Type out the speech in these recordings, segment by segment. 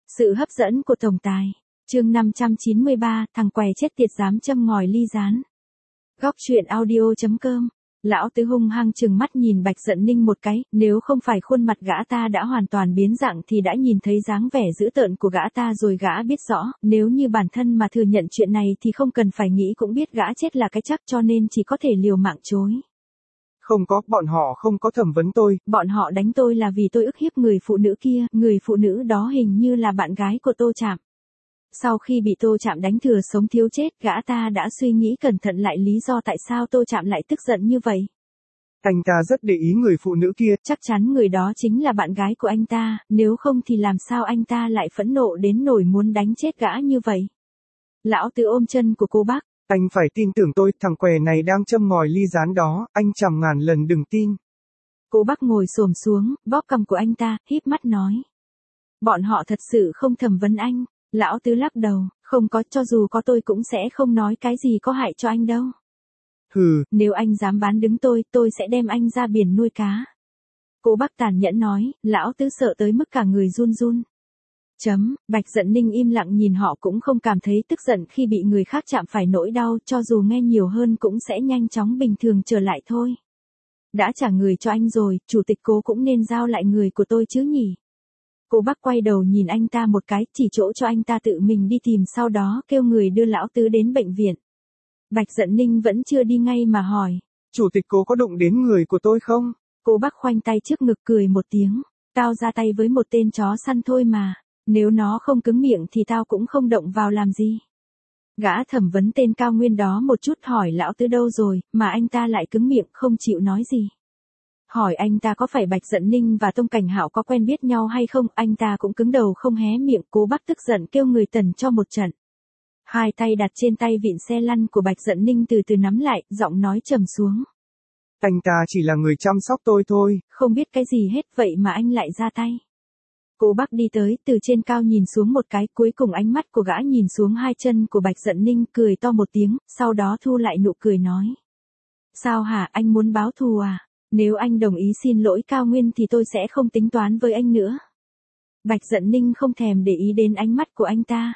Sự hấp dẫn của tổng tài. Chương 593, thằng què chết tiệt dám châm ngòi ly gián. Góc truyện audio.com. Lão Tứ hung hăng trừng mắt nhìn Bạch Dận Ninh một cái, nếu không phải khuôn mặt gã ta đã hoàn toàn biến dạng thì đã nhìn thấy dáng vẻ dữ tợn của gã ta rồi gã biết rõ, nếu như bản thân mà thừa nhận chuyện này thì không cần phải nghĩ cũng biết gã chết là cái chắc, cho nên chỉ có thể liều mạng chối. Không có, bọn họ không có thẩm vấn tôi. Bọn họ đánh tôi là vì tôi ức hiếp người phụ nữ kia, người phụ nữ đó hình như là bạn gái của Tô Trạm. Sau khi bị Tô Trạm đánh thừa sống thiếu chết, gã ta đã suy nghĩ cẩn thận lại lý do tại sao Tô Trạm lại tức giận như vậy. Anh ta rất để ý người phụ nữ kia. Chắc chắn người đó chính là bạn gái của anh ta, nếu không thì làm sao anh ta lại phẫn nộ đến nỗi muốn đánh chết gã như vậy. Lão Tứ ôm chân của cô bác. Anh phải tin tưởng tôi, thằng què này đang châm ngòi ly gián đó, anh trăm ngàn lần đừng tin. Cô bác ngồi xổm xuống, bóp cằm của anh ta, híp mắt nói. Bọn họ thật sự không thẩm vấn anh. Lão Tứ lắc đầu, không có, cho dù có tôi cũng sẽ không nói cái gì có hại cho anh đâu. Hừ. Nếu anh dám bán đứng tôi sẽ đem anh ra biển nuôi cá. Cô bác tàn nhẫn nói, Lão Tứ sợ tới mức cả người run run. Bạch Dận Ninh im lặng nhìn họ cũng không cảm thấy tức giận khi bị người khác chạm phải nỗi đau, cho dù nghe nhiều hơn cũng sẽ nhanh chóng bình thường trở lại thôi. Đã trả người cho anh rồi, chủ tịch Cố cũng nên giao lại người của tôi chứ nhỉ. Cô bác quay đầu nhìn anh ta một cái, chỉ chỗ cho anh ta tự mình đi tìm, sau đó kêu người đưa Lão Tứ đến bệnh viện. Bạch Dận Ninh vẫn chưa đi ngay mà hỏi. Chủ tịch Cố có đụng đến người của tôi không? Cô bác khoanh tay trước ngực cười một tiếng. Tao ra tay với một tên chó săn thôi mà. Nếu nó không cứng miệng thì tao cũng không động vào làm gì. Gã thẩm vấn tên Cao Nguyên đó một chút hỏi Lão Tứ đâu rồi, mà anh ta lại cứng miệng không chịu nói gì. Hỏi anh ta có phải Bạch Dận Ninh và Tông Cảnh Hạo có quen biết nhau hay không, anh ta cũng cứng đầu không hé miệng. Cố bác tức giận kêu người tần cho một trận. Hai tay đặt trên tay vịn xe lăn của Bạch Dận Ninh từ từ nắm lại, giọng nói trầm xuống. Anh ta chỉ là người chăm sóc tôi thôi. Không biết cái gì hết vậy mà anh lại ra tay. Cô bác đi tới, từ trên cao nhìn xuống một cái, cuối cùng ánh mắt của gã nhìn xuống hai chân của Bạch Dận Ninh, cười to một tiếng, sau đó thu lại nụ cười nói. Sao hả, anh muốn báo thù à? Nếu anh đồng ý xin lỗi Cao Nguyên thì tôi sẽ không tính toán với anh nữa. Bạch Dận Ninh không thèm để ý đến ánh mắt của anh ta.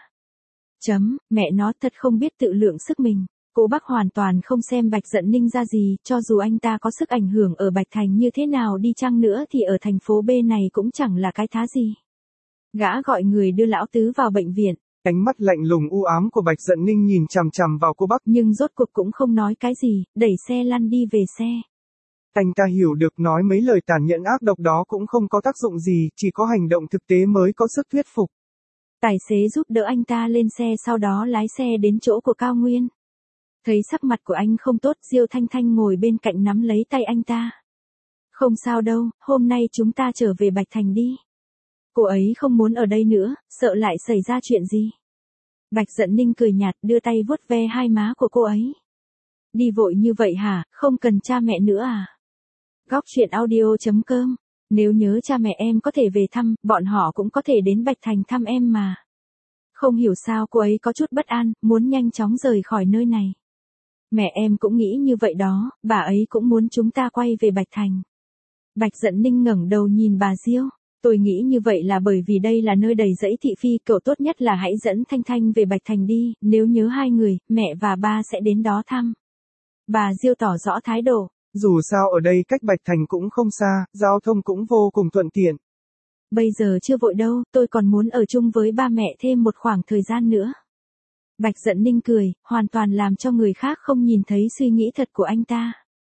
Mẹ nó thật không biết tự lượng sức mình. Cô bác hoàn toàn không xem Bạch Dận Ninh ra gì, cho dù anh ta có sức ảnh hưởng ở Bạch Thành như thế nào đi chăng nữa thì ở thành phố B này cũng chẳng là cái thá gì. Gã gọi người đưa Lão Tứ vào bệnh viện. Ánh mắt lạnh lùng u ám của Bạch Dận Ninh nhìn chằm chằm vào cô bác. Nhưng rốt cuộc cũng không nói cái gì, đẩy xe lăn đi về xe. Anh ta hiểu được nói mấy lời tàn nhẫn ác độc đó cũng không có tác dụng gì, chỉ có hành động thực tế mới có sức thuyết phục. Tài xế giúp đỡ anh ta lên xe, sau đó lái xe đến chỗ của Cao Nguyên. Thấy sắc mặt của anh không tốt, Diêu Thanh Thanh ngồi bên cạnh nắm lấy tay anh ta. Không sao đâu, hôm nay chúng ta trở về Bạch Thành đi. Cô ấy không muốn ở đây nữa, sợ lại xảy ra chuyện gì. Bạch Dận Ninh cười nhạt, đưa tay vuốt ve hai má của cô ấy. Đi vội như vậy hả, không cần cha mẹ nữa à? Góc truyện audio.com. Nếu nhớ cha mẹ em có thể về thăm, bọn họ cũng có thể đến Bạch Thành thăm em mà. Không hiểu sao cô ấy có chút bất an, muốn nhanh chóng rời khỏi nơi này. Mẹ em cũng nghĩ như vậy đó, bà ấy cũng muốn chúng ta quay về Bạch Thành. Bạch Dận Ninh ngẩng đầu nhìn bà Diêu. Tôi nghĩ như vậy là bởi vì đây là nơi đầy rẫy thị phi, cậu tốt nhất là hãy dẫn Thanh Thanh về Bạch Thành đi, nếu nhớ hai người, mẹ và ba sẽ đến đó thăm. Bà Diêu tỏ rõ thái độ. Dù sao ở đây cách Bạch Thành cũng không xa, giao thông cũng vô cùng thuận tiện. Bây giờ chưa vội đâu, tôi còn muốn ở chung với ba mẹ thêm một khoảng thời gian nữa. Bạch Dận Ninh cười, hoàn toàn làm cho người khác không nhìn thấy suy nghĩ thật của anh ta.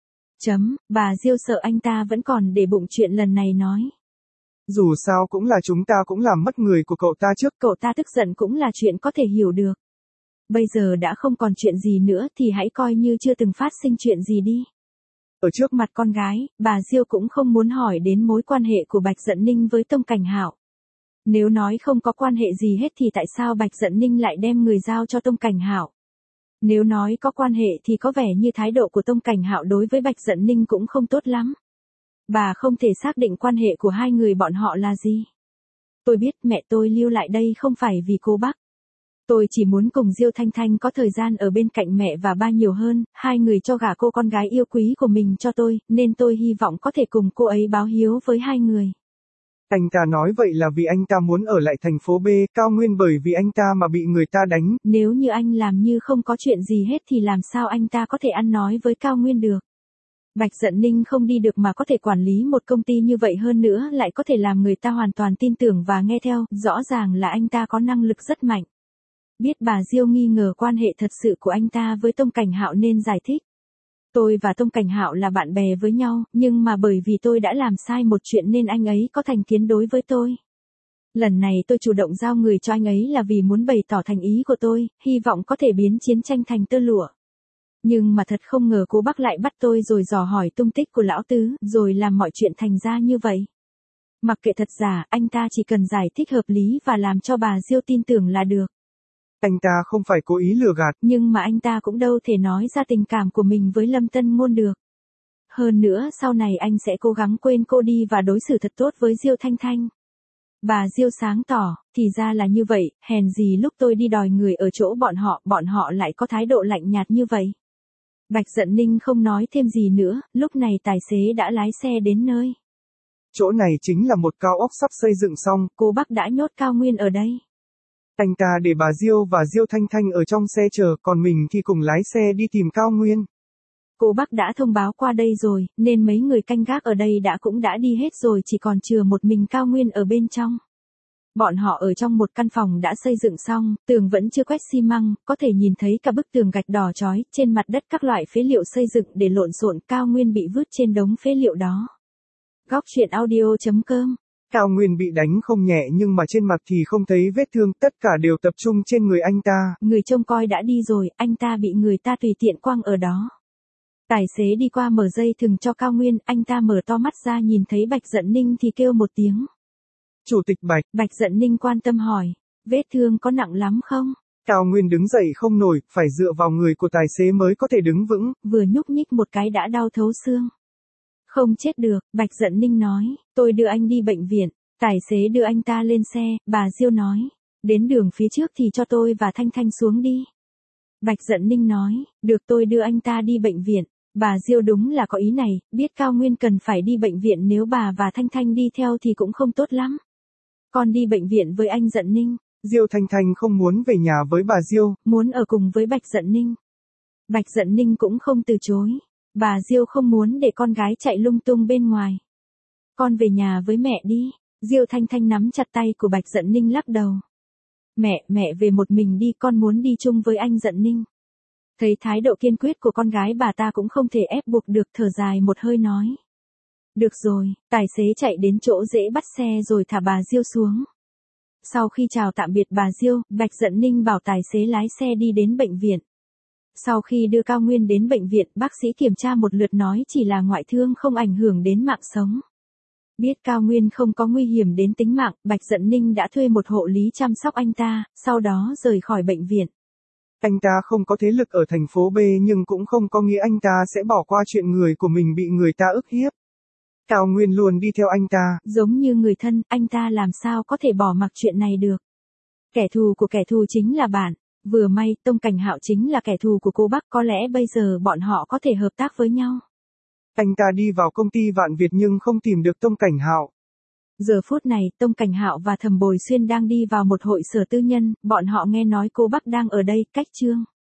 Bà Diêu sợ anh ta vẫn còn để bụng chuyện lần này nói. Dù sao cũng là chúng ta cũng làm mất người của cậu ta trước. Cậu ta tức giận cũng là chuyện có thể hiểu được. Bây giờ đã không còn chuyện gì nữa thì hãy coi như chưa từng phát sinh chuyện gì đi. Ở trước mặt con gái, bà Diêu cũng không muốn hỏi đến mối quan hệ của Bạch Dận Ninh với Tông Cảnh Hạo. Nếu nói không có quan hệ gì hết thì tại sao Bạch Dận Ninh lại đem người giao cho Tông Cảnh Hạo? Nếu nói có quan hệ thì có vẻ như thái độ của Tông Cảnh Hạo đối với Bạch Dận Ninh cũng không tốt lắm. Bà không thể xác định quan hệ của hai người bọn họ là gì. Tôi biết mẹ tôi lưu lại đây không phải vì cô bác. Tôi chỉ muốn cùng Diêu Thanh Thanh có thời gian ở bên cạnh mẹ và ba nhiều hơn, hai người cho gả cô con gái yêu quý của mình cho tôi, nên tôi hy vọng có thể cùng cô ấy báo hiếu với hai người. Anh ta nói vậy là vì anh ta muốn ở lại thành phố B, cao nguyên bởi vì anh ta mà bị người ta đánh. Nếu như anh làm như không có chuyện gì hết thì làm sao anh ta có thể ăn nói với cao nguyên được. Bạch Dận Ninh không đi được mà có thể quản lý một công ty như vậy, hơn nữa lại có thể làm người ta hoàn toàn tin tưởng và nghe theo, rõ ràng là anh ta có năng lực rất mạnh. Biết bà Diêu nghi ngờ quan hệ thật sự của anh ta với Tông Cảnh Hạo nên giải thích. Tôi và Tông Cảnh Hạo là bạn bè với nhau, nhưng mà bởi vì tôi đã làm sai một chuyện nên anh ấy có thành kiến đối với tôi. Lần này tôi chủ động giao người cho anh ấy là vì muốn bày tỏ thành ý của tôi, hy vọng có thể biến chiến tranh thành tơ lụa. Nhưng mà thật không ngờ cô bác lại bắt tôi rồi dò hỏi tung tích của lão tứ, rồi làm mọi chuyện thành ra như vậy. Mặc kệ thật giả, anh ta chỉ cần giải thích hợp lý và làm cho bà Diêu tin tưởng là được. Anh ta không phải cố ý lừa gạt. Nhưng mà anh ta cũng đâu thể nói ra tình cảm của mình với Lâm Tân Ngôn được. Hơn nữa sau này anh sẽ cố gắng quên cô đi và đối xử thật tốt với Diêu Thanh Thanh. Bà Diêu sáng tỏ, thì ra là như vậy, hèn gì lúc tôi đi đòi người ở chỗ bọn họ lại có thái độ lạnh nhạt như vậy. Bạch Dận Ninh không nói thêm gì nữa, lúc này tài xế đã lái xe đến nơi. Chỗ này chính là một cao ốc sắp xây dựng xong. Cô bác đã nhốt Cao Nguyên ở đây. Anh ta để bà Diêu và Diêu Thanh Thanh ở trong xe chờ, còn mình thì cùng lái xe đi tìm Cao Nguyên. Cô bác đã thông báo qua đây rồi, nên mấy người canh gác ở đây cũng đã đi hết rồi, chỉ còn chừa một mình Cao Nguyên ở bên trong. Bọn họ ở trong một căn phòng đã xây dựng xong, tường vẫn chưa quét xi măng, có thể nhìn thấy cả bức tường gạch đỏ chói, trên mặt đất các loại phế liệu xây dựng để lộn xộn, Cao Nguyên bị vứt trên đống phế liệu đó. Góc truyện audio.com. Cao Nguyên bị đánh không nhẹ nhưng mà trên mặt thì không thấy vết thương, tất cả đều tập trung trên người anh ta. Người trông coi đã đi rồi, anh ta bị người ta tùy tiện quăng ở đó. Tài xế đi qua mở dây thừng cho Cao Nguyên, anh ta mở to mắt ra nhìn thấy Bạch Dận Ninh thì kêu một tiếng. Chủ tịch Bạch. Bạch Dận Ninh quan tâm hỏi, vết thương có nặng lắm không? Cao Nguyên đứng dậy không nổi, phải dựa vào người của tài xế mới có thể đứng vững. Vừa nhúc nhích một cái đã đau thấu xương. Không chết được, Bạch Dận Ninh nói, tôi đưa anh đi bệnh viện. Tài xế đưa anh ta lên xe, bà Diêu nói, đến đường phía trước thì cho tôi và Thanh Thanh xuống đi. Bạch Dận Ninh nói, được, tôi đưa anh ta đi bệnh viện. Bà Diêu đúng là có ý này, biết Cao Nguyên cần phải đi bệnh viện, nếu bà và Thanh Thanh đi theo thì cũng không tốt lắm. Con đi bệnh viện với anh Dận Ninh. Diêu Thanh Thanh không muốn về nhà với bà Diêu, muốn ở cùng với Bạch Dận Ninh. Bạch Dận Ninh cũng không từ chối. Bà Diêu không muốn để con gái chạy lung tung bên ngoài. Con về nhà với mẹ đi. Diêu Thanh Thanh nắm chặt tay của Bạch Dận Ninh lắc đầu. Mẹ về một mình đi, con muốn đi chung với anh Dận Ninh. Thấy thái độ kiên quyết của con gái, bà ta cũng không thể ép buộc được, thở dài một hơi nói. Được rồi, tài xế chạy đến chỗ dễ bắt xe rồi thả bà Diêu xuống. Sau khi chào tạm biệt bà Diêu, Bạch Dận Ninh bảo tài xế lái xe đi đến bệnh viện. Sau khi đưa Cao Nguyên đến bệnh viện, bác sĩ kiểm tra một lượt nói chỉ là ngoại thương, không ảnh hưởng đến mạng sống. Biết Cao Nguyên không có nguy hiểm đến tính mạng, Bạch Dận Ninh đã thuê một hộ lý chăm sóc anh ta, sau đó rời khỏi bệnh viện. Anh ta không có thế lực ở thành phố B nhưng cũng không có nghĩa anh ta sẽ bỏ qua chuyện người của mình bị người ta ức hiếp. Cao Nguyên luôn đi theo anh ta. Giống như người thân, anh ta làm sao có thể bỏ mặc chuyện này được. Kẻ thù của kẻ thù chính là bạn. Vừa may, Tông Cảnh Hạo chính là kẻ thù của cô bác, có lẽ bây giờ bọn họ có thể hợp tác với nhau. Anh ta đi vào công ty Vạn Việt nhưng không tìm được Tông Cảnh Hạo. Giờ phút này, Tông Cảnh Hạo và Thẩm Bồi Xuyên đang đi vào một hội sở tư nhân, bọn họ nghe nói cô bác đang ở đây, cách chương.